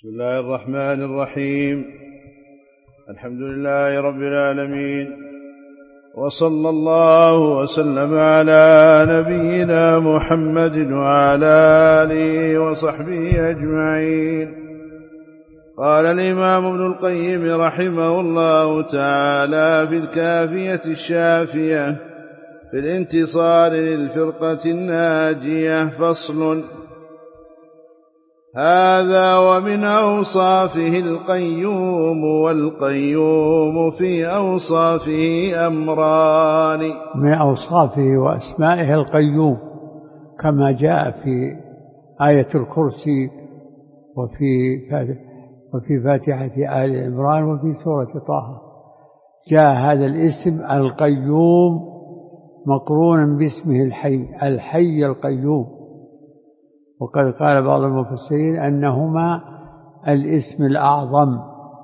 بسم الله الرحمن الرحيم. الحمد لله رب العالمين، وصلى الله وسلم على نبينا محمد وعلى آله وصحبه أجمعين. قال الإمام ابن القيم رحمه الله تعالى في الكافية الشافية في الانتصار للفرقة الناجية: فصل. هذا ومن أوصافه القيوم، والقيوم في أوصافه أمران. من أوصافه وأسمائه القيوم كما جاء في آية الكرسي وفي فاتحة آل عمران وفي سورة طه. جاء هذا الاسم القيوم مقرونا باسمه الحي القيوم، وقد قال بعض المفسرين أنهما الاسم الأعظم.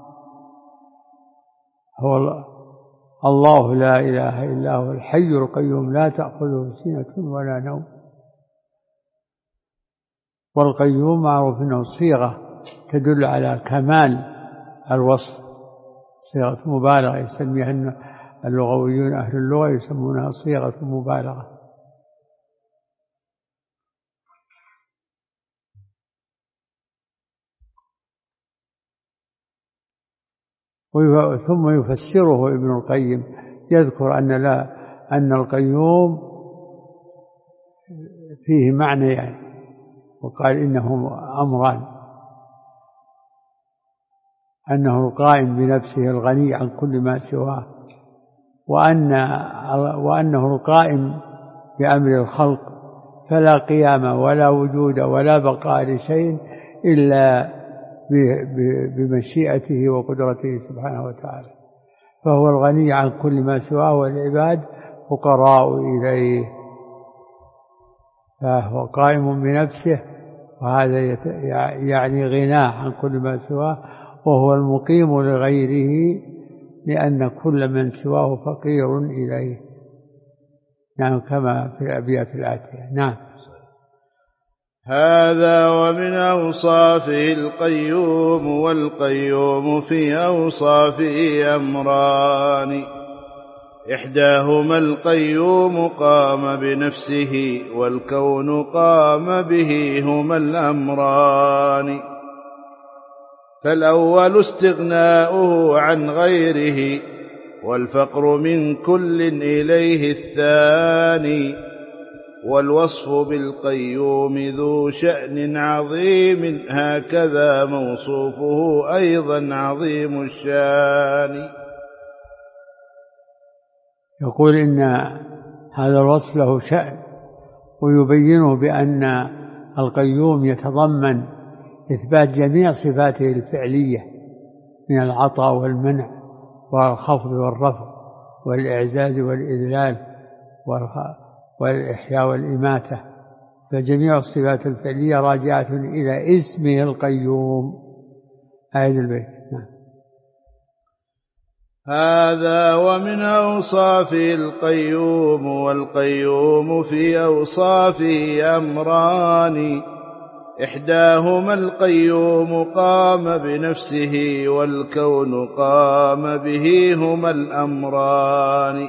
هو الله لا إله إلا هو الحي القيوم لا تأخذه سنة ولا نوم. والقيوم معروف أنه صيغة تدل على كمال الوصف، صيغة مبالغة يسميها اللغويون أهل اللغة يسمونها صيغة مبالغة. ثم يفسره ابن القيم، يذكر أن القيوم فيه معنى وقال إنه أمران: أنه القائم بنفسه الغني عن كل ما سواه، وأنه القائم بأمر الخلق، فلا قيام ولا وجود ولا بقاء لشيء إلا بمشيئته وقدرته سبحانه وتعالى، فهو الغني عن كل ما سواه، والعباد فقراء إليه، فهو قائم بنفسه، وهذا يعني غناه عن كل ما سواه، وهو المقيم لغيره لأن كل من سواه فقير إليه. نعم، كما في الأبيات الآتية. نعم. هذا ومن أوصافه القيوم، والقيوم في أوصافه أمران: إحداهما القيوم قام بنفسه، والكون قام به، هما الأمران. فالأول استغناؤه عن غيره، والفقر من كل إليه الثاني. والوصف بالقيوم ذو شأن عظيم، هكذا موصوفه أيضا عظيم الشان. يقول إن هذا الوصف له شأن، ويبينه بأن القيوم يتضمن إثبات جميع صفاته الفعلية من العطاء والمنع والخفض والرفع والإعزاز والإذلال والإحياء والإماتة، فجميع الصفات الفعلية راجعة إلى اسمه القيوم. آية البيت. هذا ومن أوصافه القيوم، والقيوم في أوصافه أمران: إحداهما القيوم قام بنفسه، والكون قام به، هما الأمران.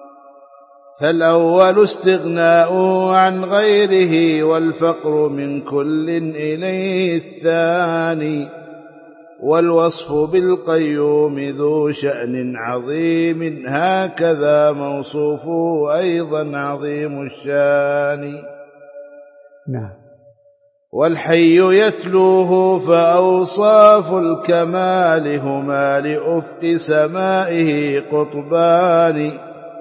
فالأول استغناؤه عن غيره، والفقر من كل إليه الثاني. والوصف بالقيوم ذو شأن عظيم، هكذا موصوفه أيضا عظيم الشان. نعم. والحي يتلوه، فأوصاف الكمال هما لأفق سمائه قطبان.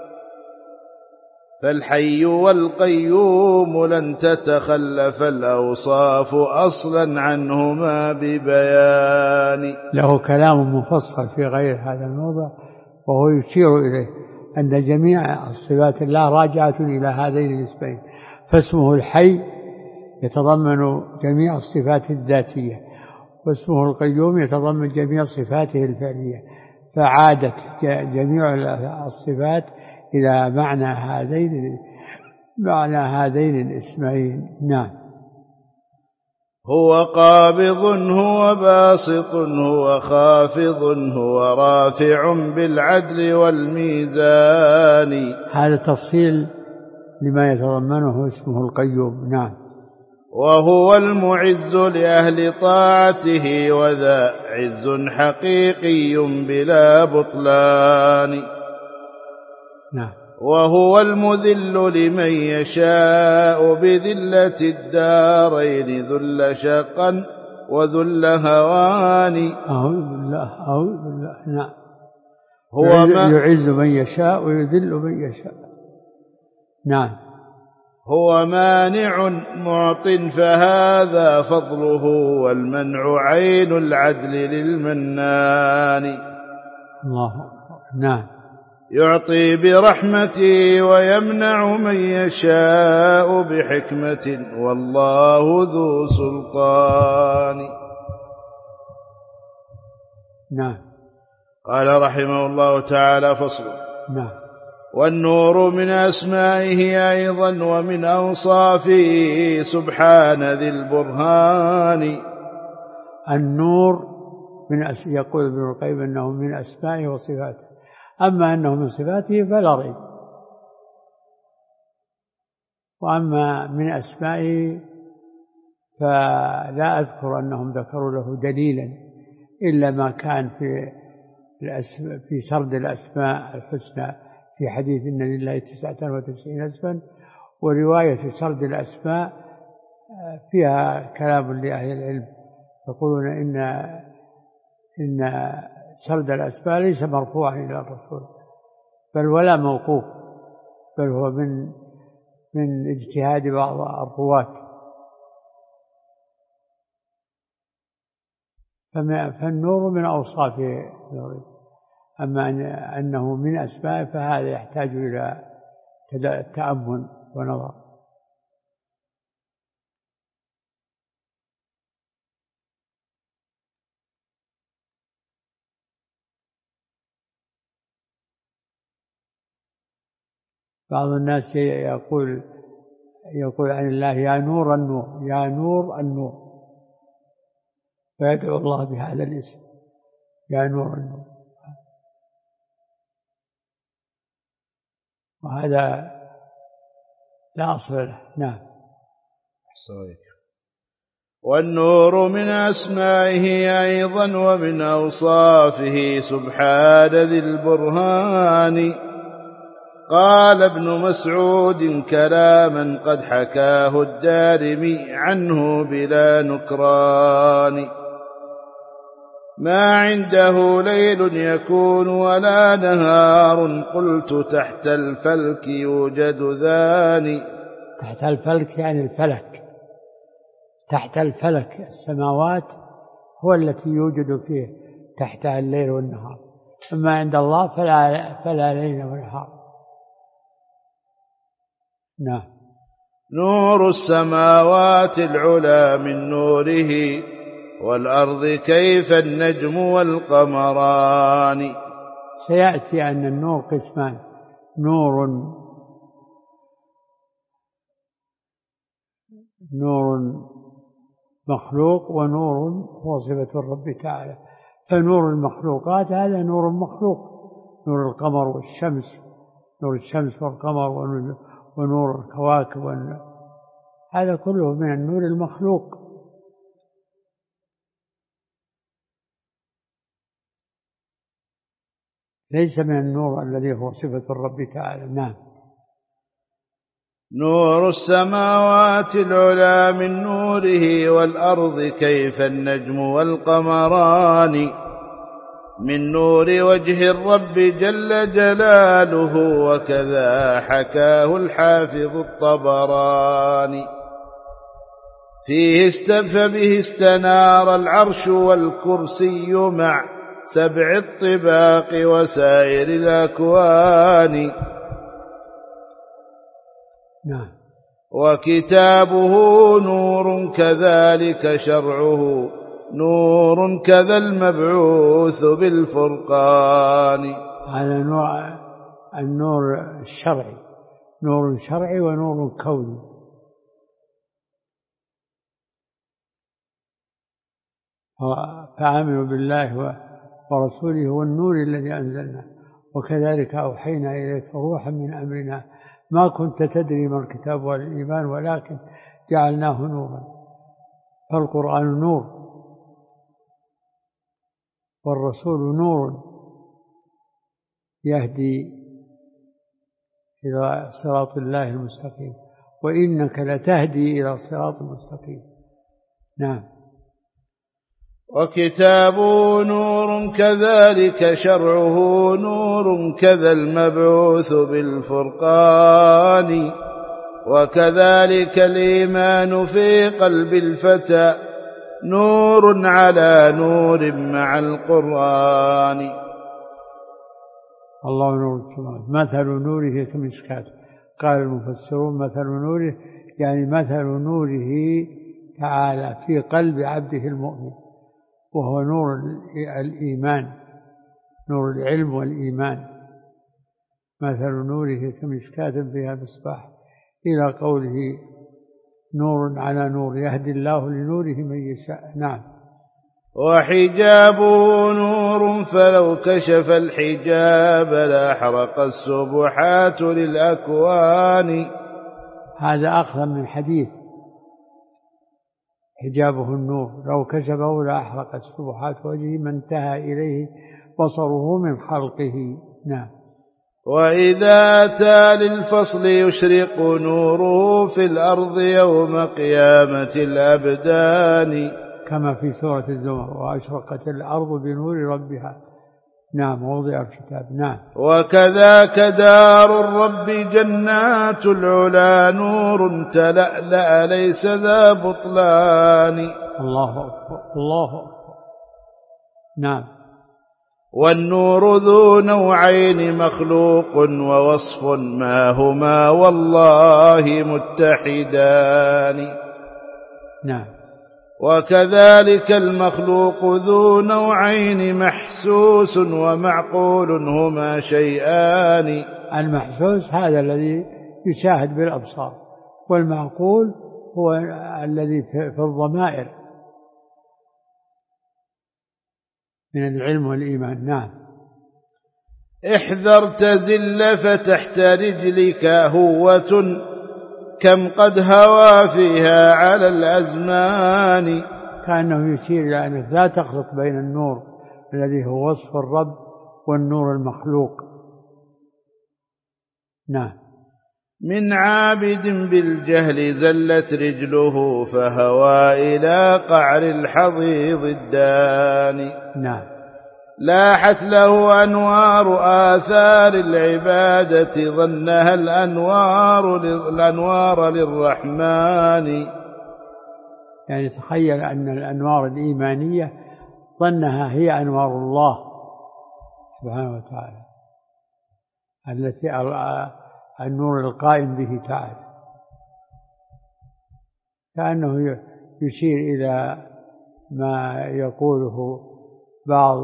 فالحي والقيوم لن تتخلف الأوصاف أصلا عنهما ببيان. له كلام مفصل في غير هذا الموضع، وهو يشير إليه أن جميع الصفات الله راجعة إلى هذين الاسمين، فاسمه الحي يتضمن جميع الصفات الذاتية، واسمه القيوم يتضمن جميع صفاته الفعلية، فعادت جميع الصفات إلى معنى هذين الاسمين. نعم. هو قابض هو باسط هو خافض هو رافع بالعدل والميزان. هذا تفصيل لما يتضمنه اسمه القيوم. نعم. وهو المعز لأهل طاعته وذا عز حقيقي بلا بطلان. نعم. وهو المذل لمن يشاء بذلة الدارين ذل شقا وذل هوان. أعوذ بالله أعوذ بالله. نعم. هو يعز من يشاء ويذل من يشاء. نعم. هو مانع معط فهذا فضله والمنع عين العدل للمنان. الله. نعم. يعطي برحمته ويمنع من يشاء بحكمة والله ذو سلطان. نعم. قال رحمه الله تعالى فصل. نعم. والنور من أسمائه أيضا ومن أوصافه سبحان ذي البرهان. النور يقول ابن القيم أنه من أسمائه وصفاته، أما أنه من صفاته فلا ريب، وأما من أسمائه فلا أذكر أنهم ذكروا له دليلا إلا ما كان في سرد الأسماء الحسنى في حديث إن لله 99 اسما، ورواية سرد الأسماء فيها كلام لأهل العلم يقولون إن سرد الأسماء ليس مرفوعا إلى الرسول بل ولا موقوف، بل هو من اجتهاد بعض الرواة. فالنور من أوصافه، أما أنه من أسمائه فهذا يحتاج إلى تأمل ونظر. بعض الناس يقول عن الله يا نور النور يا نور النور، فيدعو الله بهذا الاسم يا نور النور، وهذا لا أصل له. نعم. والنور من أسمائه أيضا ومن أوصافه سبحان ذي البرهان. قال ابن مسعود كلاما قد حكاه الدارمي عنه بلا نكران. ما عنده ليل يكون ولا نهار قلت تحت الفلك يوجد ذان. تحت الفلك يعني الفلك، تحت الفلك السماوات هو التي يوجد فيه تحتها الليل والنهار، أما عند الله فلا ليل ونهار. نعم. نور السماوات العلا من نوره والأرض كيف النجم والقمران. سيأتي أن النور قسمان: نور مخلوق ونور هو صفة الرب تعالى. فنور المخلوقات هذا نور مخلوق، نور القمر والشمس، نور الشمس والقمر ونور الكواكب هذا كله من النور المخلوق. ليس من النور الذي هو صفة الرب تعالى. نعم. نور السماوات العلا من نوره والأرض كيف النجم والقمران. من نور وجه الرب جل جلاله وكذا حكاه الحافظ الطبراني. فيه به استنار العرش والكرسي مع 7 الطباق وسائر الأكوان. نعم. وكتابه نور كذلك شرعه نور كذا المبعوث بالفرقان. هذا النور الشرعي، نور شرعي ونور كوني. فآمنوا بالله ورسوله والنور الذي أنزلنا وكذلك أوحينا إليك روحا من أمرنا ما كنت تدري ما الكتاب ولا الإيمان ولكن جعلناه نورا. فالقرآن نور والرسول نور يهدي إلى صراط الله المستقيم وإنك لتهدي إلى صراط مستقيم. نعم. وكتابه نور كذلك شرعه نور كذا المبعوث بالفرقان. وكذلك الإيمان في قلب الفتى نور على نور مع القرآن. الله نور السماوات مثل نوره كمشكاة. قال المفسرون مثل نوره يعني مثل نوره تعالى في قلب عبده المؤمن وهو نور الإيمان نور العلم والإيمان. مثل نوره كمشكاة فيها مصباح إلى قوله نور على نور يهدي الله لنوره من يشاء. نعم. وحجابه نور فلو كشف الحجاب لأحرق السبحات للأكوان. هذا أخذ من حديث حجابه النور لو كشفه لأحرق السبحات وجهه ما انتهى إليه بصره من خلقه. نعم. وإذا أتى للفصل يشرق نوره في الأرض يوم قيامة الأبدان كما في سورة الزمر وأشرقت الأرض بنور ربها. نعم. موضع الكتاب. نعم. وكذاك دار الرب جنات العلا نور تلألأ ليس ذا بطلان. الله أكبر الله أكبر. نعم. والنور ذو نوعين مخلوق ووصف ما هما والله متحدان. نعم. وكذلك المخلوق ذو نوعين محسوس ومعقول هما شيئان. المحسوس هذا الذي يشاهد بالأبصار والمعقول هو الذي في الضمائر من العلم والإيمان. نعم. احذر تزل فتحت رجلك هوة كم قد هوى فيها على الأزمان. كأنه يشير إلى أنك لا تخلط بين النور الذي هو وصف الرب والنور المخلوق. نعم. من عابد بالجهل زلت رجله فهوى إلى قعر الحضيض الداني. نعم. لاحت له أنوار آثار العبادة ظنها الأنوار للرحمن. يعني تخيل أن الأنوار الإيمانية ظنها هي أنوار الله سبحانه وتعالى التي النور القائم به تعالى. كأنه يشير إلى ما يقوله بعض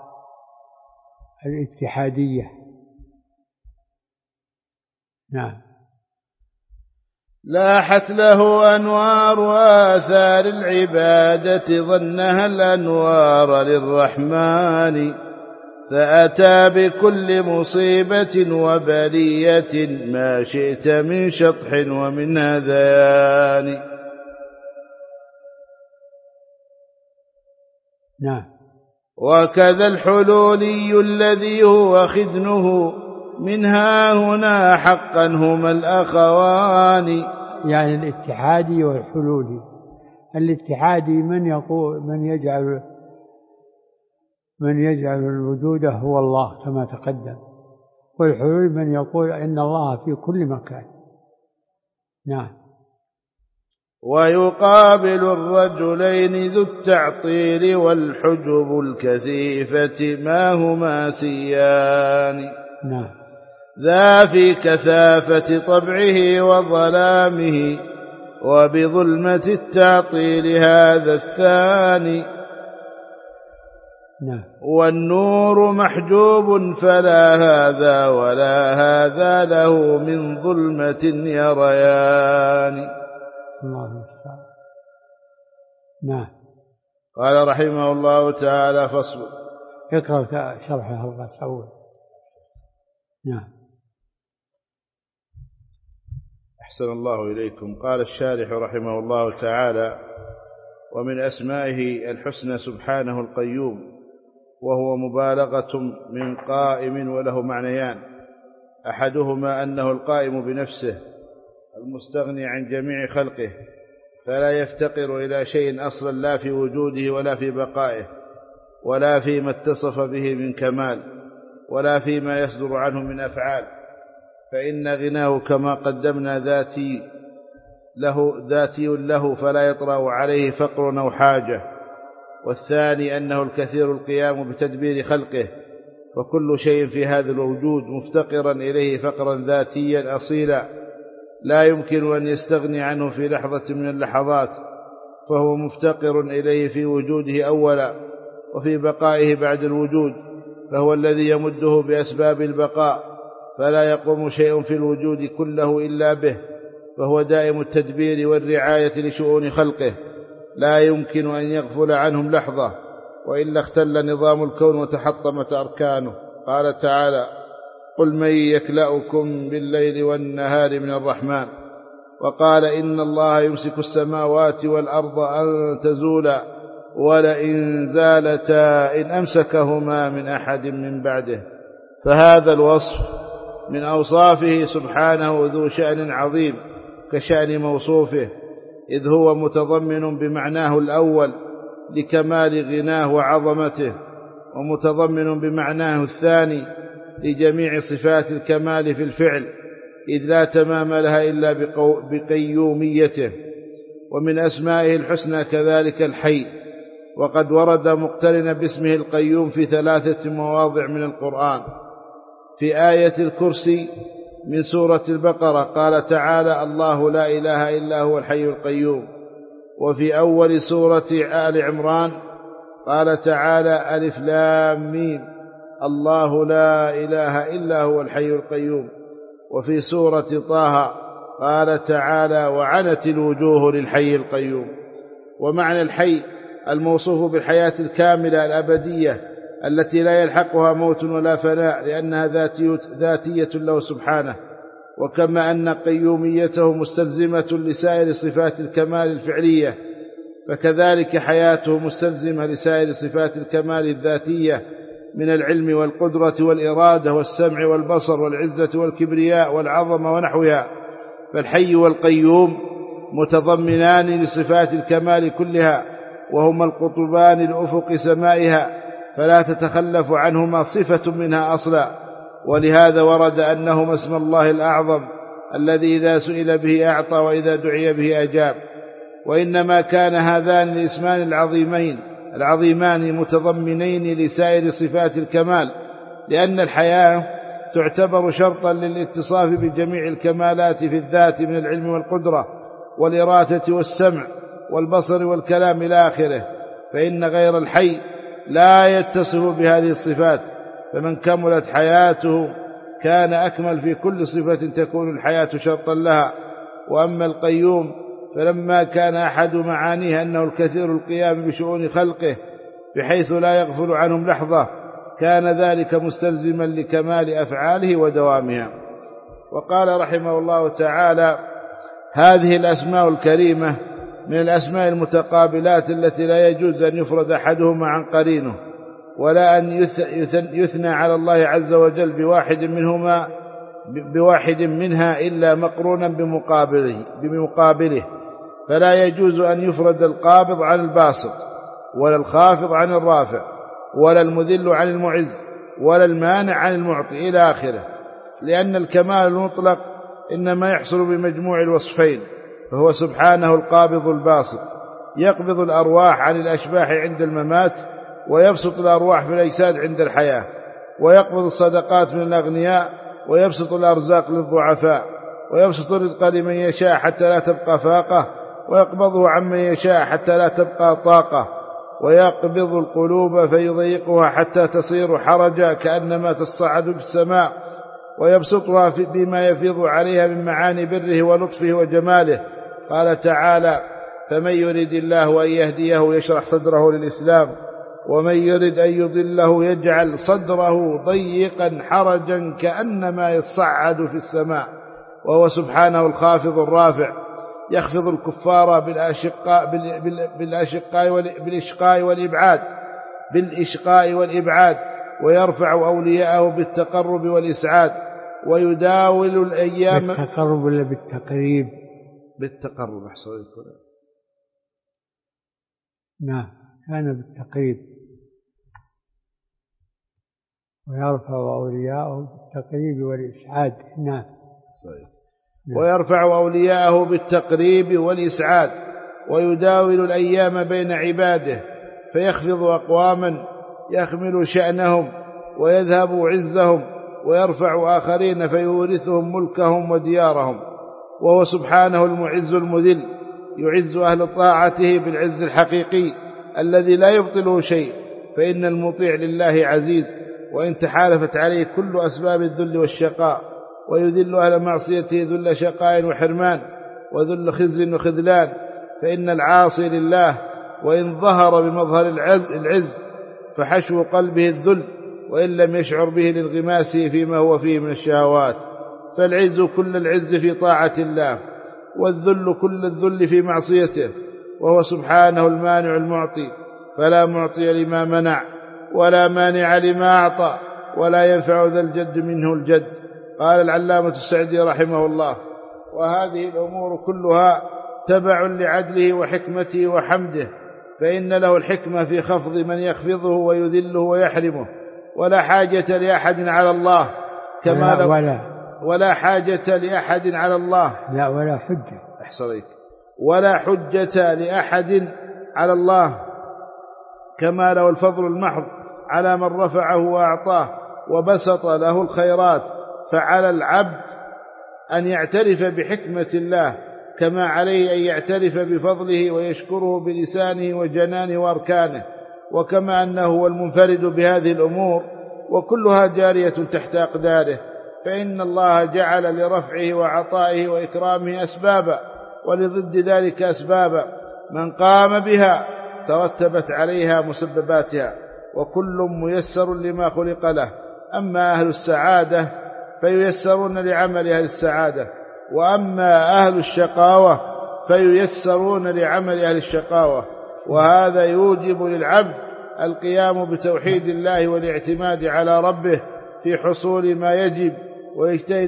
الاتحادية. نعم. لاحت له أنوار آثار العبادة ظنها الأنوار للرحمن فأتى بكل مصيبة وبلية ما شئت من شطح ومن هذيان. نعم. وكذا الحلولي الذي هو خدنه منها هنا حقا هما الأخوان. يعني الاتحادي والحلولي. الاتحادي من يجعل الوجود هو الله كما تقدم والحلول من يقول إن الله في كل مكان. نعم. ويقابل الرجلين ذو التعطيل والحجب الكثيفة ما هما سيان. نعم. ذا في كثافة طبعه وظلامه وبظلمة التعطيل هذا الثاني. نعم. والنور محجوب فلا هذا ولا هذا له من ظلمة يريان. الله المستعان. نعم. قال رحمه الله تعالى: فصل. اقرأ شرحه الله سوى. نعم. أحسن الله إليكم. قال الشارح رحمه الله تعالى: ومن أسمائه الحسنى سبحانه القيوم، وهو مبالغة من قائم، وله معنيان: أحدهما أنه القائم بنفسه المستغني عن جميع خلقه، فلا يفتقر إلى شيء أصلا، لا في وجوده ولا في بقائه ولا فيما اتصف به من كمال ولا فيما يصدر عنه من أفعال، فإن غناه كما قدمنا ذاتي له فلا يطرأ عليه فقر أو حاجة. والثاني أنه الكثير القيام بتدبير خلقه، فكل شيء في هذا الوجود مفتقرا إليه فقرا ذاتيا أصيلا، لا يمكن أن يستغني عنه في لحظة من اللحظات، فهو مفتقر إليه في وجوده أولا وفي بقائه بعد الوجود، فهو الذي يمده بأسباب البقاء، فلا يقوم شيء في الوجود كله إلا به، فهو دائم التدبير والرعاية لشؤون خلقه، لا يمكن أن يغفل عنهم لحظة، وإلا اختل نظام الكون وتحطمت أركانه. قال تعالى: قل من يكلأكم بالليل والنهار من الرحمن. وقال: إن الله يمسك السماوات والأرض أن تزولا، ولئن زالتا إن أمسكهما من أحد من بعده. فهذا الوصف من أوصافه سبحانه ذو شأن عظيم كشأن موصوفه، إذ هو متضمن بمعناه الأول لكمال غناه وعظمته، ومتضمن بمعناه الثاني لجميع صفات الكمال في الفعل، إذ لا تمام لها إلا بقيوميته. ومن أسمائه الحسنى كذلك الحي، وقد ورد مقترنا باسمه القيوم في 3 مواضع من القرآن: في آية الكرسي من سورة البقرة قال تعالى: الله لا إله إلا هو الحي القيوم. وفي أول سورة آل عمران قال تعالى: ألف لام ميم الله لا إله إلا هو الحي القيوم. وفي سورة طه قال تعالى: وعنت الوجوه للحي القيوم. ومعنى الحي الموصوف بالحياة الكاملة الأبدية التي لا يلحقها موت ولا فناء، لأنها ذاتية له سبحانه. وكما أن قيوميته مستلزمة لسائر صفات الكمال الفعلية، فكذلك حياته مستلزمة لسائر صفات الكمال الذاتية من العلم والقدرة والإرادة والسمع والبصر والعزة والكبرياء والعظمة ونحوها. فالحي والقيوم متضمنان لصفات الكمال كلها، وهما القطبان لأفق سمائها، فلا تتخلف عنهما صفة منها أصلا. ولهذا ورد أنهما اسم الله الأعظم الذي إذا سئل به أعطى وإذا دعي به أجاب. وإنما كان هذان الاسمان العظيمان متضمنين لسائر صفات الكمال، لأن الحياة تعتبر شرطا للاتصاف بجميع الكمالات في الذات من العلم والقدرة والإرادة والسمع والبصر والكلام إلى آخره، فإن غير الحي لا يتصف بهذه الصفات، فمن كملت حياته كان أكمل في كل صفة تكون الحياة شرطا لها. وأما القيوم فلما كان أحد معانيه أنه الكثير القيام بشؤون خلقه بحيث لا يغفل عنهم لحظة، كان ذلك مستلزما لكمال أفعاله ودوامها. وقال رحمه الله تعالى: هذه الأسماء الكريمة من الأسماء المتقابلات التي لا يجوز أن يفرد أحدهما عن قرينه، ولا أن يثنى على الله عز وجل بواحد منها إلا مقرونا بمقابله. فلا يجوز أن يفرد القابض عن الباسط، ولا الخافض عن الرافع، ولا المذل عن المعز، ولا المانع عن المعطي إلى آخره، لأن الكمال المطلق إنما يحصل بمجموع الوصفين، فهو سبحانه القابض الباسط، يقبض الأرواح عن الأشباح عند الممات، ويبسط الأرواح في الأجساد عند الحياة، ويقبض الصدقات من الأغنياء، ويبسط الأرزاق للضعفاء، ويبسط الرزق لمن يشاء حتى لا تبقى فاقة، ويقبضه عمن يشاء حتى لا تبقى طاقة، ويقبض القلوب فيضيقها حتى تصير حرجا كأنما تصعد في السماء، ويبسطها بما يفيض عليها من معاني بره ولطفه وجماله. قال تعالى: فمن يرد الله أن يهديه يشرح صدره للإسلام، ومن يرد أن يضله يجعل صدره ضيقا حرجا كأنما يصعد في السماء، وهو سبحانه الخافض الرافع، يخفض الكفار بالإشقاء والإبعاد، ويرفع أولياءه بالتقرب والإسعاد، ويداول الأيام بالتقرب ولا بالتقريب؟ بالتقرب أحسن يكون. نعم كان بالتقريب، ويرفع أولياءه بالتقريب والإسعاد. نعم صحيح. ويرفع أولياءه بالتقريب والإسعاد، ويداول الأيام بين عباده، فيخفض أقواما يخمل شأنهم ويذهب عزهم، ويرفع آخرين فيورثهم ملكهم وديارهم، وهو سبحانه المعز المذل، يعز أهل طاعته بالعز الحقيقي الذي لا يبطله شيء، فإن المطيع لله عزيز، وإن تحالفت عليه كل أسباب الذل والشقاء، ويذل أهل معصيته ذل شقاء وحرمان، وذل خزي وخذلان، فإن العاصي لله وإن ظهر بمظهر العز فحشو قلبه الذل، وإن لم يشعر به لانغماسه فيما هو فيه من الشهوات، فالعز كل العز في طاعة الله، والذل كل الذل في معصيته، وهو سبحانه المانع المعطي، فلا معطي لما منع ولا مانع لما أعطى، ولا ينفع ذا الجد منه الجد. قال العلامة السعدي رحمه الله: وهذه الأمور كلها تبع لعدله وحكمته وحمده، فإن له الحكمة في خفض من يخفضه ويذله ويحرمه، ولا حاجة لأحد على الله ولا حاجة لأحد على الله ولا حجة أحصريك ولا حجة لأحد على الله، كما له الفضل المحض على من رفعه وأعطاه وبسط له الخيرات، فعلى العبد أن يعترف بحكمة الله، كما عليه أن يعترف بفضله ويشكره بلسانه وجنانه وأركانه، وكما أنه هو المنفرد بهذه الأمور وكلها جارية تحت أقداره، فإن الله جعل لرفعه وعطائه وإكرامه أسبابا، ولضد ذلك أسبابا، من قام بها ترتبت عليها مسبباتها، وكل ميسر لما خلق له. أما أهل السعادة فييسرون لعمل أهل السعادة، وأما أهل الشقاوة فييسرون لعمل أهل الشقاوة، وهذا يوجب للعبد القيام بتوحيد الله والاعتماد على ربه في حصول ما يجب، ويجتهد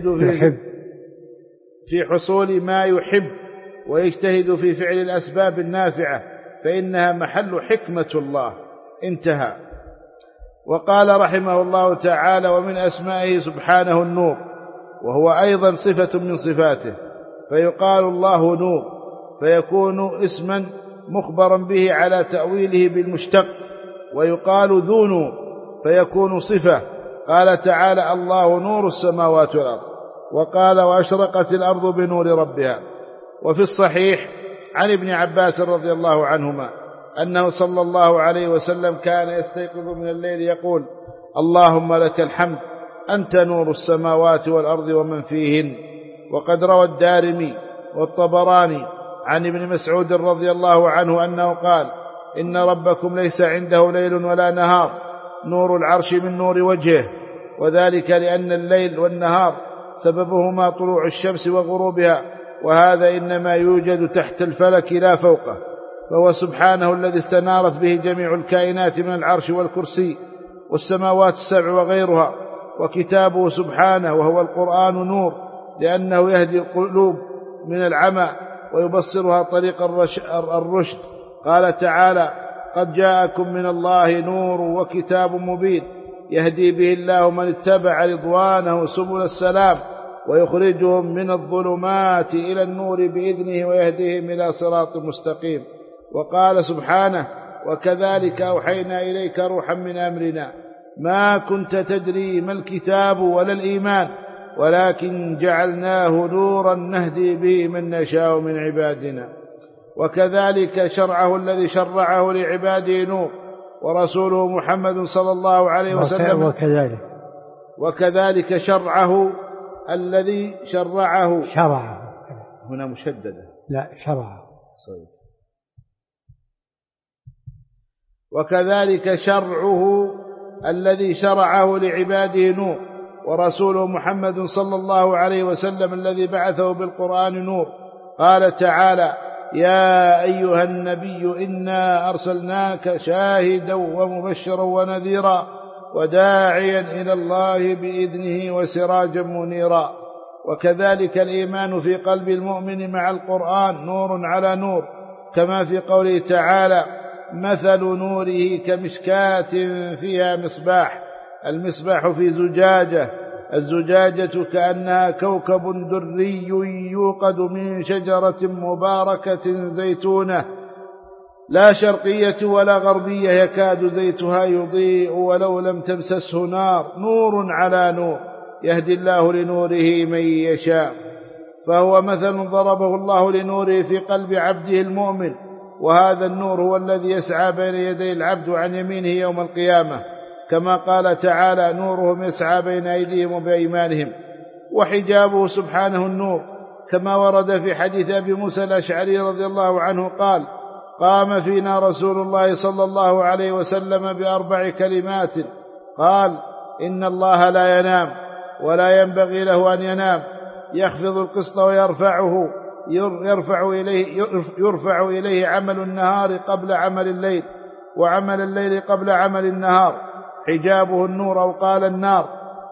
في حصول ما يحب، ويجتهد في فعل الأسباب النافعة، فإنها محل حكمة الله. انتهى. وقال رحمه الله تعالى: ومن أسمائه سبحانه النور، وهو أيضا صفة من صفاته، فيقال الله نور، فيكون اسما مخبرا به على تأويله بالمشتق، ويقال ذو نور فيكون صفة. قال تعالى: الله نور السماوات والأرض، وقال: وأشرقت الأرض بنور ربها. وفي الصحيح عن ابن عباس رضي الله عنهما أنه صلى الله عليه وسلم كان يستيقظ من الليل يقول: اللهم لك الحمد أنت نور السماوات والأرض ومن فيهن. وقد روى الدارمي والطبراني عن ابن مسعود رضي الله عنه أنه قال: إن ربكم ليس عنده ليل ولا نهار، نور العرش من نور وجهه، وذلك لأن الليل والنهار سببهما طلوع الشمس وغروبها، وهذا إنما يوجد تحت الفلك لا فوقه، فهو سبحانه الذي استنارت به جميع الكائنات من العرش والكرسي والسماوات السبع وغيرها. وكتابه سبحانه وهو القرآن نور، لأنه يهدي القلوب من العمى ويبصرها طريق الرشد. قال تعالى: قد جاءكم من الله نور وكتاب مبين يهدي به الله من اتبع رضوانه سبل السلام، ويخرجهم من الظلمات إلى النور بإذنه ويهديهم إلى صراط مستقيم. وقال سبحانه: وكذلك أوحينا إليك روحا من أمرنا ما كنت تدري ما الكتاب ولا الإيمان ولكن جعلناه نورا نهدي به من نشاء من عبادنا. وكذلك شرعه الذي شرعه لعباده نور، ورسوله محمد صلى الله عليه وسلم وكذلك شرعه الذي شرعه شرعه هنا مشددة، لا شرعه صحيح. وكذلك شرعه الذي شرعه لعباده نور، ورسوله محمد صلى الله عليه وسلم الذي بعثه بالقرآن نور. قال تعالى: يا أيها النبي إنا أرسلناك شاهدا ومبشرا ونذيرا وداعيا إلى الله بإذنه وسراجا منيرا. وكذلك الإيمان في قلب المؤمن مع القرآن نور على نور، كما في قوله تعالى: مثل نوره كمشكاة فيها مصباح. المصباح في زجاجة، الزجاجة كأنها كوكب دري يوقد من شجرة مباركة زيتونة لا شرقية ولا غربية يكاد زيتها يضيء ولو لم تمسسه نار، نور على نور، يهدي الله لنوره من يشاء. فهو مثل ضربه الله لنوره في قلب عبده المؤمن، وهذا النور هو الذي يسعى بين يدي العبد عن يمينه يوم القيامة، كما قال تعالى: نورهم يسعى بين أيديهم وبأيمانهم. وحجابه سبحانه النور، كما ورد في حديث أبي موسى الأشعري رضي الله عنه قال: قام فينا رسول الله صلى الله عليه وسلم بأربع كلمات، قال: إن الله لا ينام ولا ينبغي له أن ينام، يخفض القسط ويرفعه، يرفع إليه عمل النهار قبل عمل الليل، وعمل الليل قبل عمل النهار. حجابه النور، أو قال النار،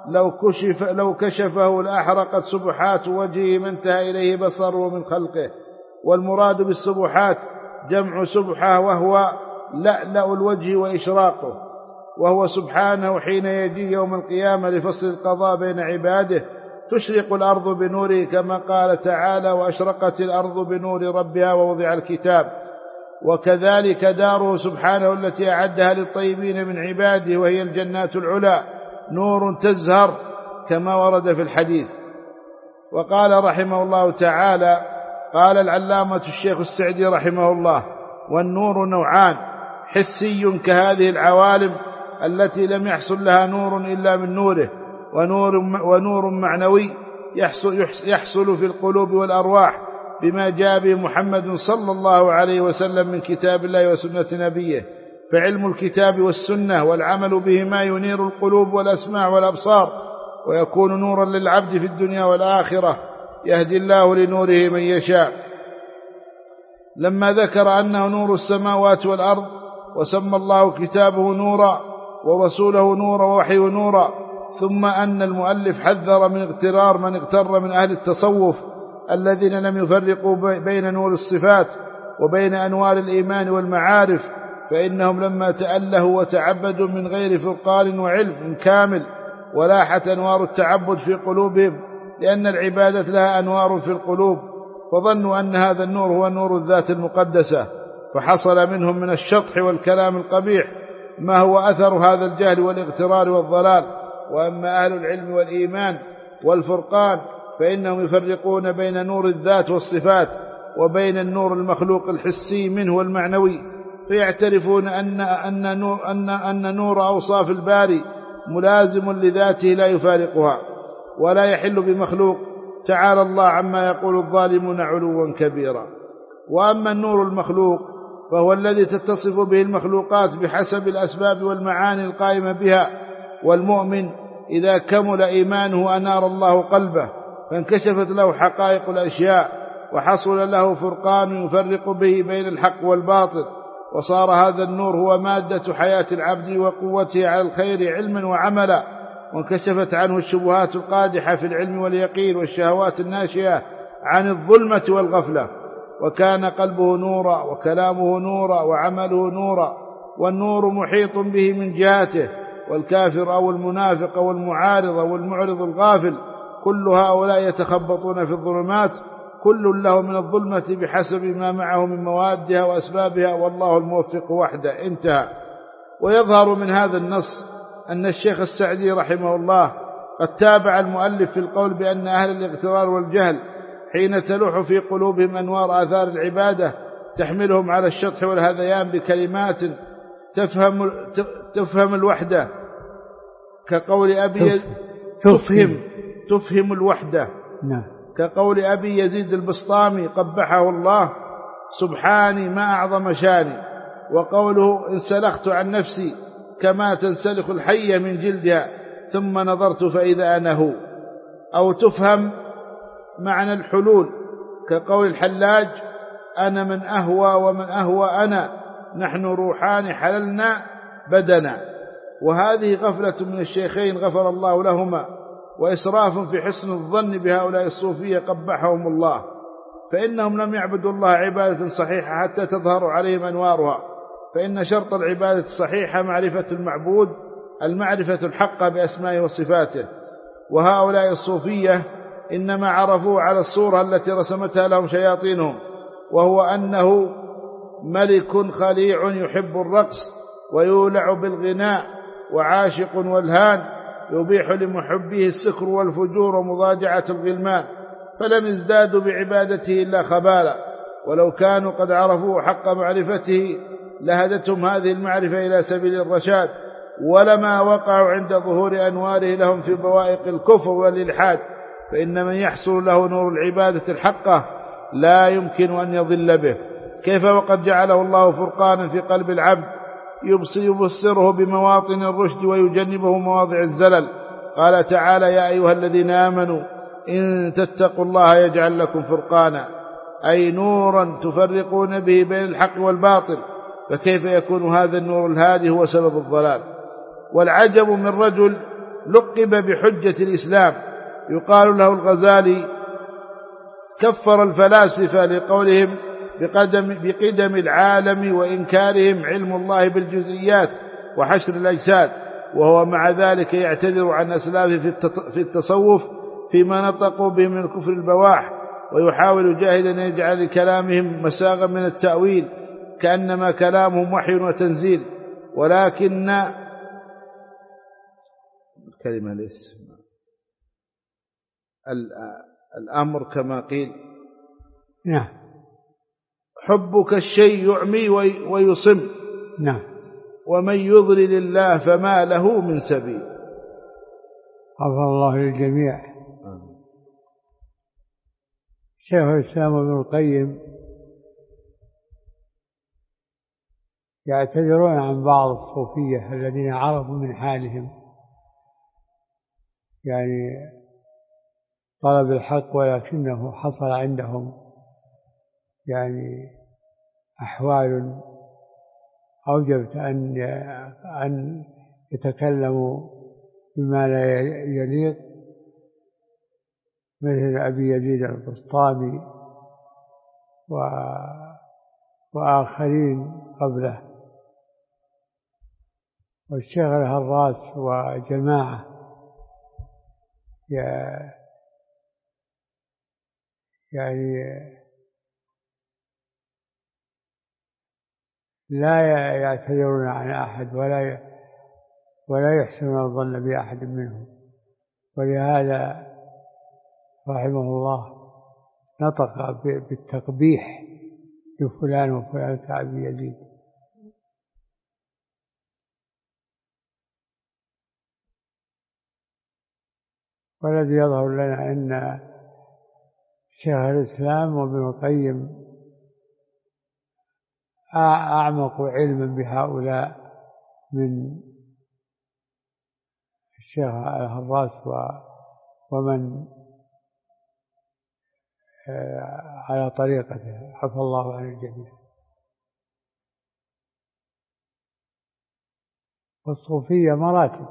لو كشفه لأحرقت سبحات وجهه ما انتهى إليه بصره من خلقه. والمراد بالسبحات جمع سبحة، وهو لألأ الوجه وإشراقه، وهو سبحانه حين يجي يوم القيامة لفصل القضاء بين عباده تشرق الأرض بنوره، كما قال تعالى: وأشرقت الأرض بنور ربها ووضع الكتاب. وكذلك داره سبحانه التي أعدها للطيبين من عباده، وهي الجنات العلا، نور تزهر، كما ورد في الحديث. وقال رحمه الله تعالى: قال العلامة الشيخ السعدي رحمه الله: والنور نوعان: حسي كهذه العوالم التي لم يحصل لها نور إلا من نوره، ونور معنوي يحصل في القلوب والأرواح بما جاء به محمد صلى الله عليه وسلم من كتاب الله وسنة نبيه. فعلم الكتاب والسنة والعمل بهما ينير القلوب والأسماع والأبصار، ويكون نورا للعبد في الدنيا والآخرة، يهدي الله لنوره من يشاء. لما ذكر أنه نور السماوات والأرض، وسمى الله كتابه نورا ورسوله نورا ووحيه نورا، ثم أن المؤلف حذر من اغترار من اغتر من أهل التصوف الذين لم يفرقوا بين نور الصفات وبين أنوار الإيمان والمعارف، فإنهم لما تألهوا وتعبدوا من غير فرقان وعلم كامل، ولاحت أنوار التعبد في قلوبهم، لأن العبادة لها أنوار في القلوب، فظنوا أن هذا النور هو نور الذات المقدسة، فحصل منهم من الشطح والكلام القبيح ما هو أثر هذا الجهل والاغترار والضلال. وأما أهل العلم والإيمان والفرقان فإنهم يفرقون بين نور الذات والصفات وبين النور المخلوق الحسي منه والمعنوي، فيعترفون أن نور أوصاف الباري ملازم لذاته لا يفارقها ولا يحل بمخلوق، تعالى الله عما يقول الظالمون علوا كبيرا. وأما النور المخلوق فهو الذي تتصف به المخلوقات بحسب الأسباب والمعاني القائمة بها، والمؤمن إذا كمل إيمانه أنار الله قلبه، فانكشفت له حقائق الأشياء، وحصل له فرقان يفرق به بين الحق والباطل، وصار هذا النور هو مادة حياة العبد وقوته على الخير علما وعملا، وانكشفت عنه الشبهات القادحة في العلم واليقين والشهوات الناشئة عن الظلمة والغفلة، وكان قلبه نورا وكلامه نورا وعمله نورا، والنور محيط به من جهاته، والكافر أو المنافق أو المعارض أو المعرض الغافل كل هؤلاء يتخبطون في الظلمات، كل له من الظلمة بحسب ما معه من موادها وأسبابها، والله الموفق وحده. انتهى. ويظهر من هذا النص أن الشيخ السعدي رحمه الله قد تابع المؤلف في القول بأن أهل الاغترار والجهل حين تلوح في قلوبهم أنوار آثار العبادة تحملهم على الشطح والهذيان بكلمات تفهم الوحدة، كقول أبي تفهم الوحدة، كقول أبي يزيد البسطامي قبحه الله: سبحاني ما أعظم شاني، وقوله انسلخت عن نفسي كما تنسلخ الحية من جلدها ثم نظرت فإذا أنا هو. أو تفهم معنى الحلول كقول الحلاج أنا من أهوى ومن أهوى أنا، نحن روحان حللنا بدنا. وهذه غفلة من الشيخين غفر الله لهما، وإسراف في حسن الظن بهؤلاء الصوفية قبحهم الله، فإنهم لم يعبدوا الله عبادة صحيحة حتى تظهر عليهم أنوارها، فإن شرط العبادة الصحيحة معرفة المعبود، المعرفة الحقة بأسمائه وصفاته. وهؤلاء الصوفية إنما عرفوه على الصورة التي رسمتها لهم شياطينهم، وهو أنه ملك خليع يحب الرقص ويولع بالغناء وعاشق والهان، يبيح لمحبيه السكر والفجور ومضاجعة الغلمان، فلم يزدادوا بعبادته إلا خبالا. ولو كانوا قد عرفوه حق معرفته لهدتهم هذه المعرفة إلى سبيل الرشاد، ولما وقعوا عند ظهور أنواره لهم في بوائق الكفر والإلحاد. فإن من يحصل له نور العبادة الحقة لا يمكن أن يضل به، كيف وقد جعله الله فرقانا في قلب العبد يبصره بمواطن الرشد ويجنبه مواضع الزلل. قال تعالى يا أيها الذين آمنوا إن تتقوا الله يجعل لكم فرقانا، أي نورا تفرقون به بين الحق والباطل. فكيف يكون هذا النور الهادي هو سبب الضلال؟ والعجب من رجل لقب بحجة الإسلام يقال له الغزالي، كفر الفلاسفة لقولهم بقدم العالم وإنكارهم علم الله بالجزئيات وحشر الأجساد، وهو مع ذلك يعتذر عن أسلافه في التصوف فيما نطقوا به من الكفر البواح، ويحاول جاهدا أن يجعل لكلامهم مساغا من التأويل كأنما كلامهم وحي وتنزيل. ولكن الكلمة الاسم الأمر كما قيل نعم حبك الشيء يعمي ويصم، نعم، ومن يضلل الله فما له من سبيل. غفر الله للجميع. شيخ الإسلام ابن القيم يعتذرون عن بعض الصوفية الذين عرفوا من حالهم يعني طلب الحق، ولكنه حصل عندهم يعني أحوال أوجبت أن يتكلموا بما لا يليق، مثل أبي يزيد البسطامي وآخرين قبله، والشيخ الهراس وجماعة يعني لا يعتذرون عن أحد ولا يحسنون الظن بأحد منهم. ولهذا رحمه الله نطق بالتقبيح لفلان وفلان كأبي يزيد. والذي يظهر لنا أن شيخ الإسلام وابن القيم أعمق علما بهؤلاء من الشيخ الهراس ومن على طريقته، عفى الله عن الجميع. والصوفية مراتب،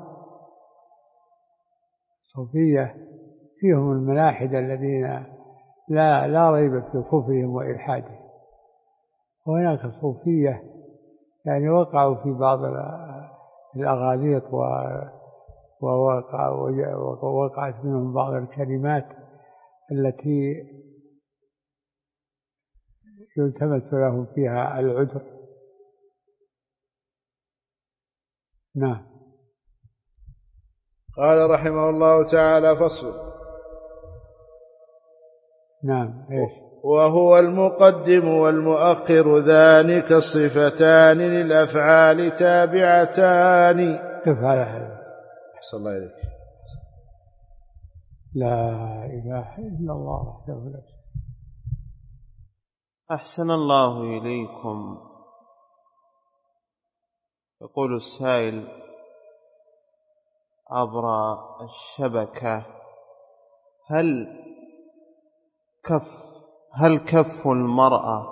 الصوفية فيهم الملاحدة الذين لا ريب في كفرهم وإلحادهم، وهناك صوفية يعني وقعوا في بعض الأغاليط ووقعت منهم بعض الكلمات التي يلتمس لهم فيها العذر. نعم. قال رحمه الله تعالى فصل. نعم. إيش؟ وهو المقدم والمؤخر ذانك الصفتان للأفعال تابعتان. كيف على هذا؟ أحسن الله إليك. لا إله إلا الله وحده لا شريك له. أحسن الله إليكم. يقول السائل عبر الشبكة: هل كف المرأة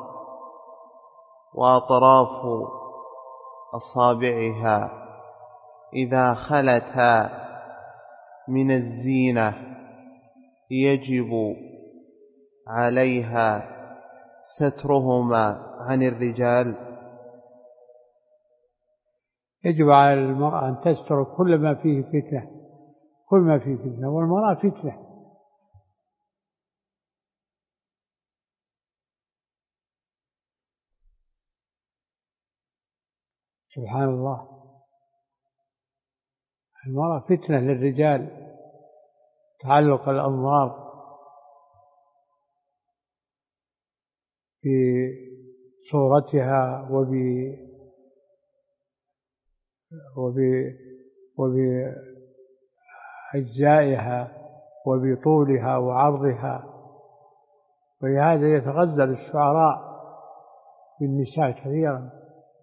وأطراف أصابعها إذا خلتا من الزينة يجب عليها سترهما عن الرجال؟ يجب على المرأة أن تستر كل ما فيه فتنة، كل ما فيه فتنة، والمرأة فتنة. سبحان الله، المرأة فتنة للرجال، تعلق الأنظار بصورتها وبأجزائها وبطولها وعرضها. ولهذا يتغزل الشعراء بالنساء كثيرا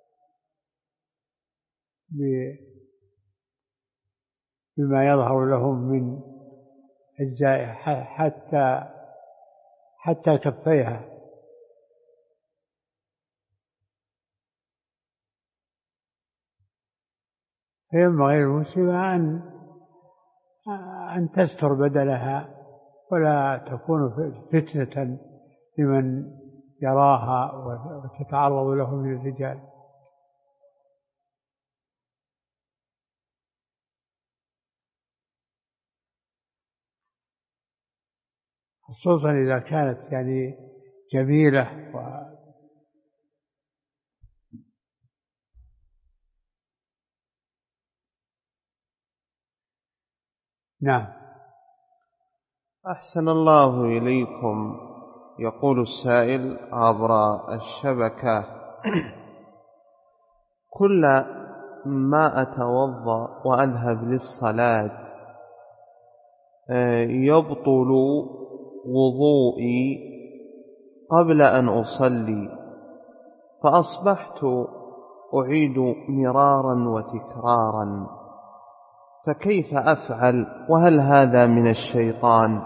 بما يظهر لهم من أجزائها حتى كفيها. فينبغي للمسلمة أن تستر بدنها ولا تكون فتنة لمن يراها وتتعرض له من الرجال. خصوصا إذا كانت يعني جميلة نعم. أحسن الله إليكم. يقول السائل عبر الشبكة: كل ما أتوضأ وأذهب للصلاة يبطل وضوئي قبل أن أصلي، فأصبحت أعيد مرارا وتكرارا، فكيف أفعل؟ وهل هذا من الشيطان؟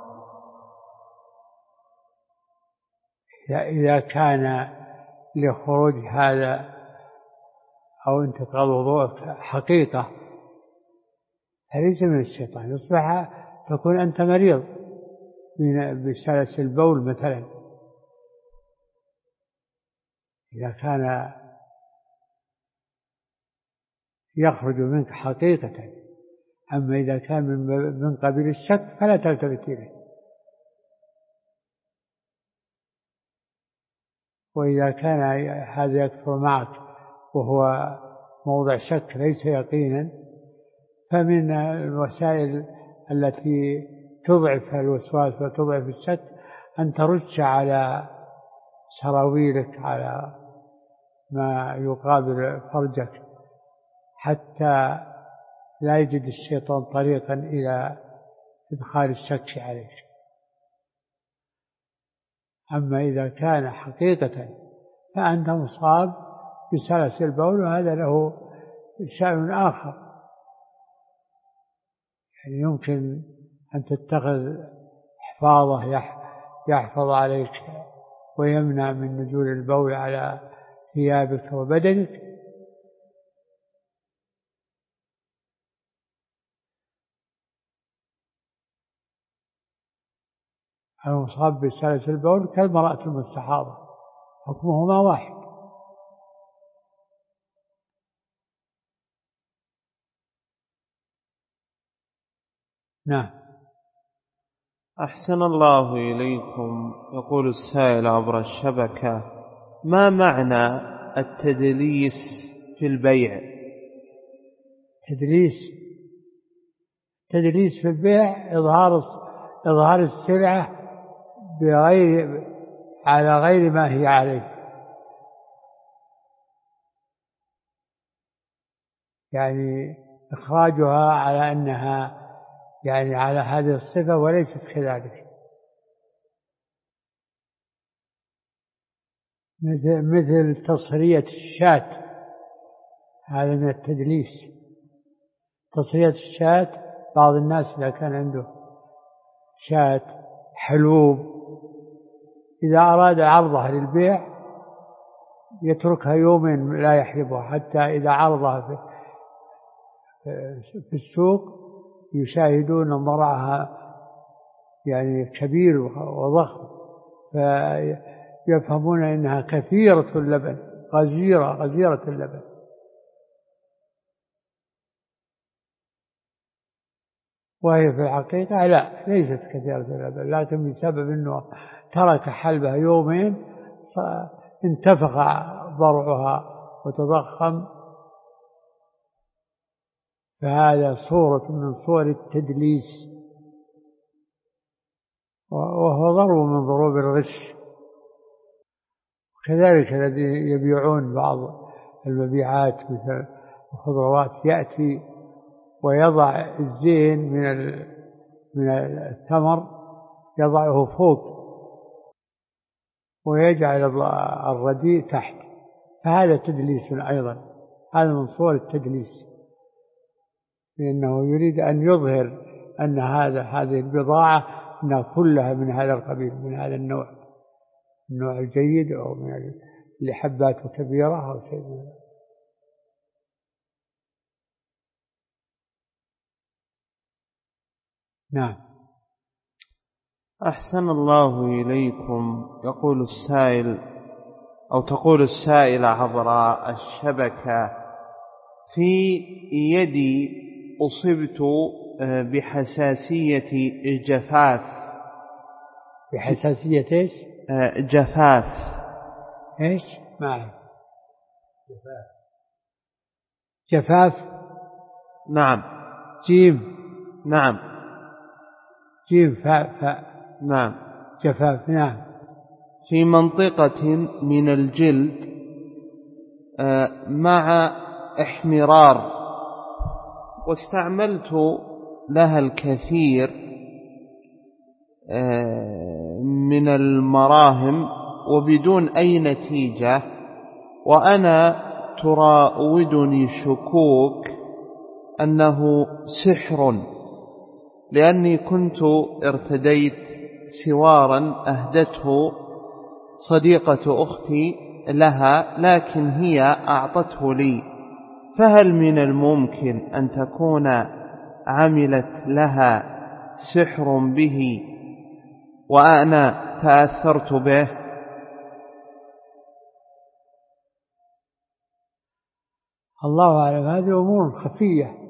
إذا كان لخروج هذا أو انتقال وضوءك حقيقة فليس من الشيطان، يصبح تكون أنت مريض بسلس البول مثلا. إذا كان يخرج منك حقيقة. أما إذا كان من قبيل الشك فلا تلتفت إليه. وإذا كان هذا يكثر معك وهو موضع شك ليس يقينا، فمن الوسائل التي تضعف الوسواس وتضعف الشك أن ترش على سراويلك، على ما يقابل فرجك، حتى لا يجد الشيطان طريقا إلى إدخال الشك عليك. أما إذا كان حقيقة فأنت مصاب بسلس البول، وهذا له شأن آخر. يعني يمكن أن تتخذ حفاظة يحفظ عليك ويمنع من نزول البول على ثيابك وبدنك. المصاب بسلس البول كالمرأة المستحاضة، حكمهما واحد. نعم. أحسن الله إليكم. يقول السائل عبر الشبكة: ما معنى التدليس في البيع؟ تدليس في البيع إظهار السلعة على غير ما هي عليه، يعني إخراجها على أنها يعني على هذه الصفة وليست كذلك، مثل تصرية الشاة هذا من التدليس. تصفية الشاة، بعض الناس إذا كان عنده شاة حلوب إذا أراد عرضها للبيع يتركها يومين لا يحلبها، حتى إذا عرضها في السوق يشاهدون ضرعها يعني كبير وضخم، فيفهمون أنها كثيرة اللبن، غزيرة اللبن. وهي في الحقيقة لا، ليست كثيرة اللبن، لكن بسبب أنه ترك حلبها يومين انتفخ ضرعها وتضخم، فهذا صورة من صور التدليس، وهو ضرب من ضروب الغش. كذلك الذين يبيعون بعض المبيعات مثل الخضروات يأتي ويضع الزين من الثمر يضعه فوق ويجعل الرديء تحت، فهذا تدليس أيضا، هذا من صور التدليس، لأنه يريد أن يظهر أن هذه البضاعة أنها كلها من هذا القبيل، من هذا النوع الجيد، أو من اللي حباته كبيرة أو شيء من هذا. نعم. أحسن الله إليكم. يقول السائل أو تقول السائلة عبر الشبكة: في يدي أصبت بحساسية جفاف. بحساسية إيش؟ جفاف. إيش معي؟ جفاف. نعم. جيم. نعم. جيم فاء. نعم. جفاف. نعم. في منطقة من الجلد مع احمرار، واستعملت لها الكثير من المراهم وبدون أي نتيجة، وأنا تراودني شكوك أنه سحر، لأني كنت ارتديت سوارا أهدته صديقة أختي لها، لكن هي أعطته لي، فهل من الممكن أن تكون عملت لها سحر به وأنا تأثرت به؟ الله أعلم، هذه أمور خفية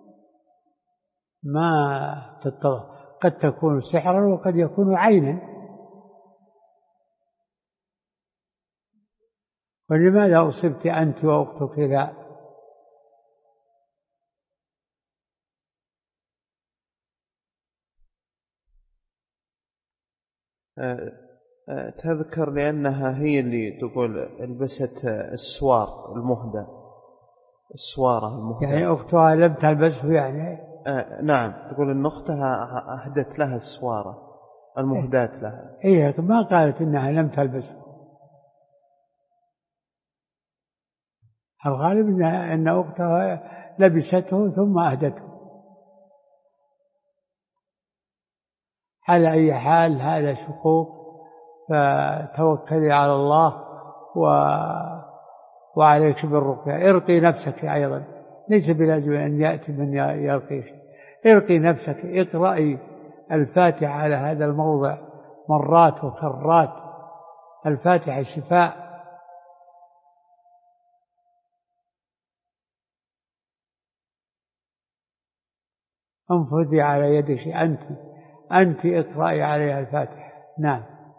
ما قد تكون سحرا وقد يكون عينا. ولماذا أصبت أنت وأختك لا؟ تذكر لأنها هي اللي تقول البست السوار المهدى، السوارة المهدى، يعني أختها لم تلبسه يعني. نعم، تقول أن أختها أهدت لها السوارة المهداة لها. هي ما قالت إنها لم تلبسه، الغالب أن أختها لبسته ثم أهدته. على أي حال هذا شكوك، فتوكلي على الله وعليك بالرقية. ارقي نفسك أيضا، ليس بلازم أن يأتي من يرقيك، ارقي نفسك، اقرأي الفاتحة على هذا الموضع مرات وكرات، الفاتحة شفاء. انفذي على يدك أنت اقرأي عليها الفاتحة. نعم.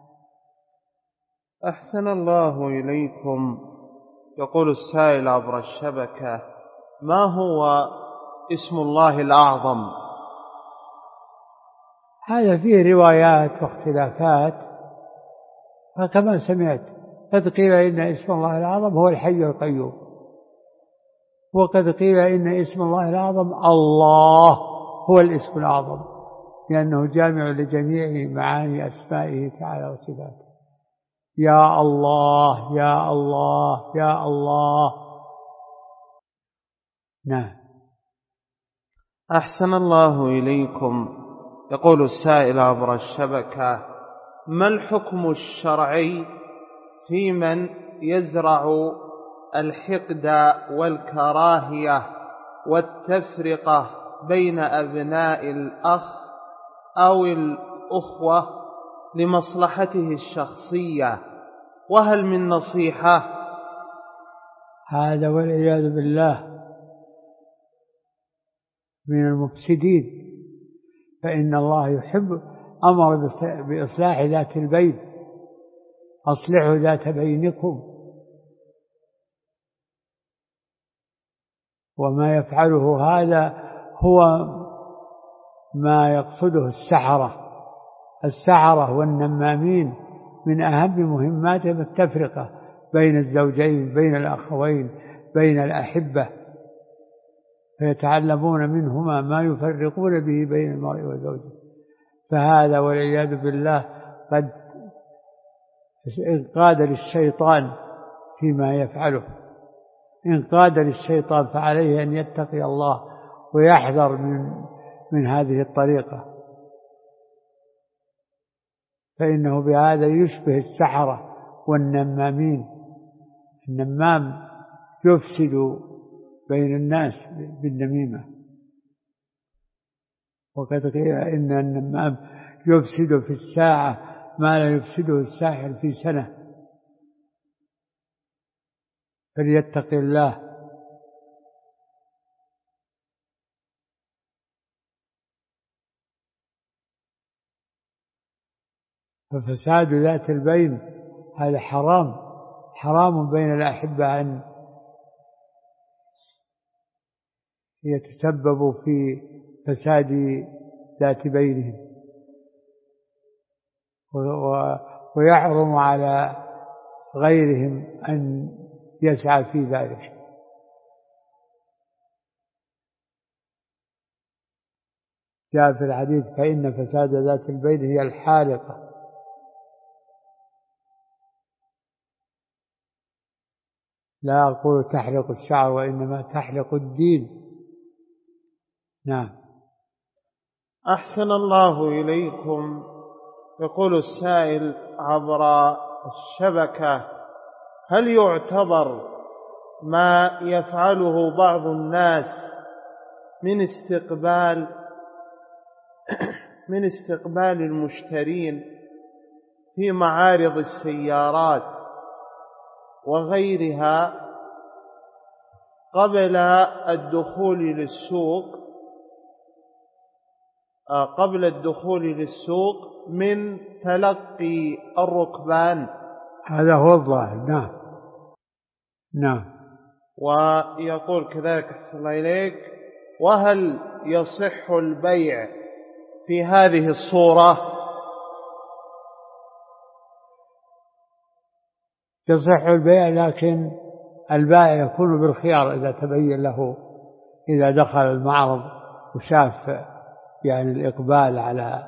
أحسن الله إليكم. يقول السائل عبر الشبكة: ما هو اسم الله الأعظم؟ هذا فيه روايات واختلافات، فكما سمعت قد قيل إن اسم الله الأعظم هو الحي القيوم، وقد قيل إن اسم الله الأعظم الله هو الاسم الأعظم، لأنه جامع لجميع معاني أسمائه تعالى وصفاته. يا الله يا الله يا الله. نعم. أحسن الله إليكم. يقول السائل عبر الشبكة: ما الحكم الشرعي في من يزرع الحقد والكراهية والتفرقة بين أبناء الأخ أو الأخوة لمصلحته الشخصية، وهل من نصيحة؟ هذا والعياذ بالله من المفسدين، فإن الله يحب أمر بإصلاح ذات البين، أصلحوا ذات بينكم، وما يفعله هذا هو ما يقصده السحرة والنمامين، من أهم مهماتهم التفرقة بين الزوجين، بين الأخوين، بين الأحبة، فيتعلمون منهما ما يفرقون به بين المرء وزوجه. فهذا والعياذ بالله قد انقاد للشيطان فيما يفعله. إن قاد للشيطان فعليه أن يتقي الله ويحذر من هذه الطريقة، فإنه بهذا يشبه السحرة والنمامين. النمام يفسد بين الناس بالنميمة، وقد قيل إن النمام يفسد في الساعة ما لا يفسده الساحر في سنة، فليتق الله. ففساد ذات البين هذا حرام بين الأحبة أن يتسببوا في فساد ذات بينهم، ويحرم على غيرهم أن يسعى في ذلك. جاء في الحديث: فإن فساد ذات البين هي الحالقة. لا أقول تحلق الشعر، وإنما تحلق الدين. نعم. أحسن الله إليكم. يقول السائل عبر الشبكة: هل يعتبر ما يفعله بعض الناس من استقبال المشترين في معارض السيارات وغيرها قبل الدخول للسوق من تلقي الركبان؟ هذا هو الظاهر. نعم. نعم. ويقول كذلك: أحسن الله إليك، وهل يصح البيع في هذه الصورة؟ يصح البيع، لكن البائع يكون بالخيار إذا تبين له، إذا دخل المعرض وشاف يعني الإقبال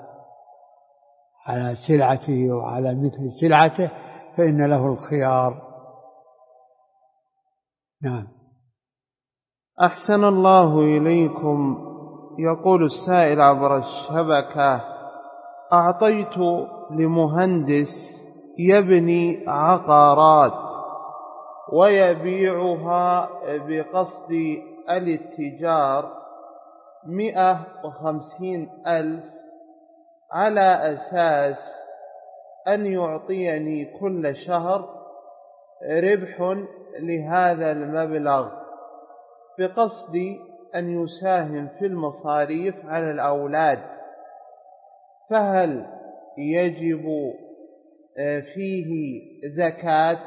على سلعته وعلى مثل سلعته، فإن له الخيار. نعم. أحسن الله إليكم. يقول السائل عبر الشبكة: أعطيت لمهندس يبني عقارات ويبيعها بقصد الاتجار 150,000 على أساس أن يعطيني كل شهر ربح لهذا المبلغ، بقصد أن يساهم في المصاريف على الأولاد، فهل يجب فيه زكاة؟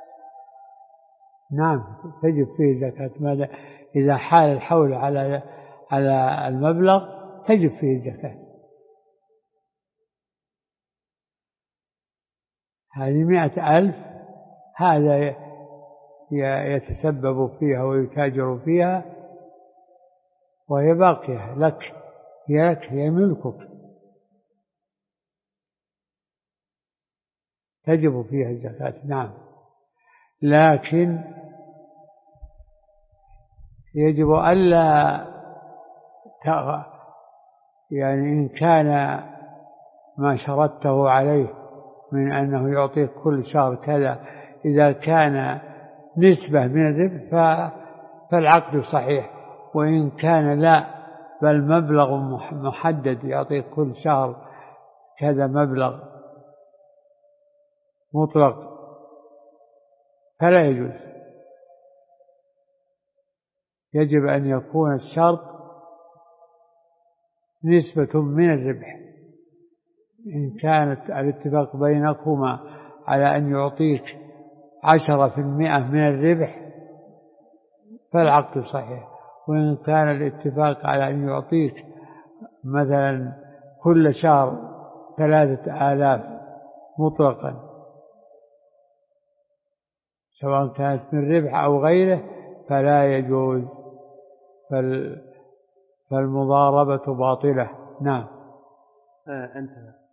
نعم، تجب فيه زكاة. ماذا إذا حال الحول على المبلغ تجب فيه زكاة. هذه 100,000 هذا يتسبب فيها ويتاجر فيها، وهي باقية لك، هي ملكك، تجب فيها الزكاة. نعم. لكن يجب ألا يعني إن كان ما شرطته عليه من أنه يعطيك كل شهر كذا، إذا كان نسبة من الربح فالعقد صحيح، وإن كان لا بل مبلغ محدد يعطيك كل شهر كذا مبلغ مطلق فلا يجوز. يجب أن يكون الشرط نسبة من الربح. إن كانت الاتفاق بينكما على أن يعطيك 10% من الربح فالعقد صحيح، وإن كان الاتفاق على أن يعطيك مثلا كل شهر 3000 مطلقا سواء كانت من ربح أو غيره فلا يجوز، فالمضاربة باطلة. نعم. انتهى.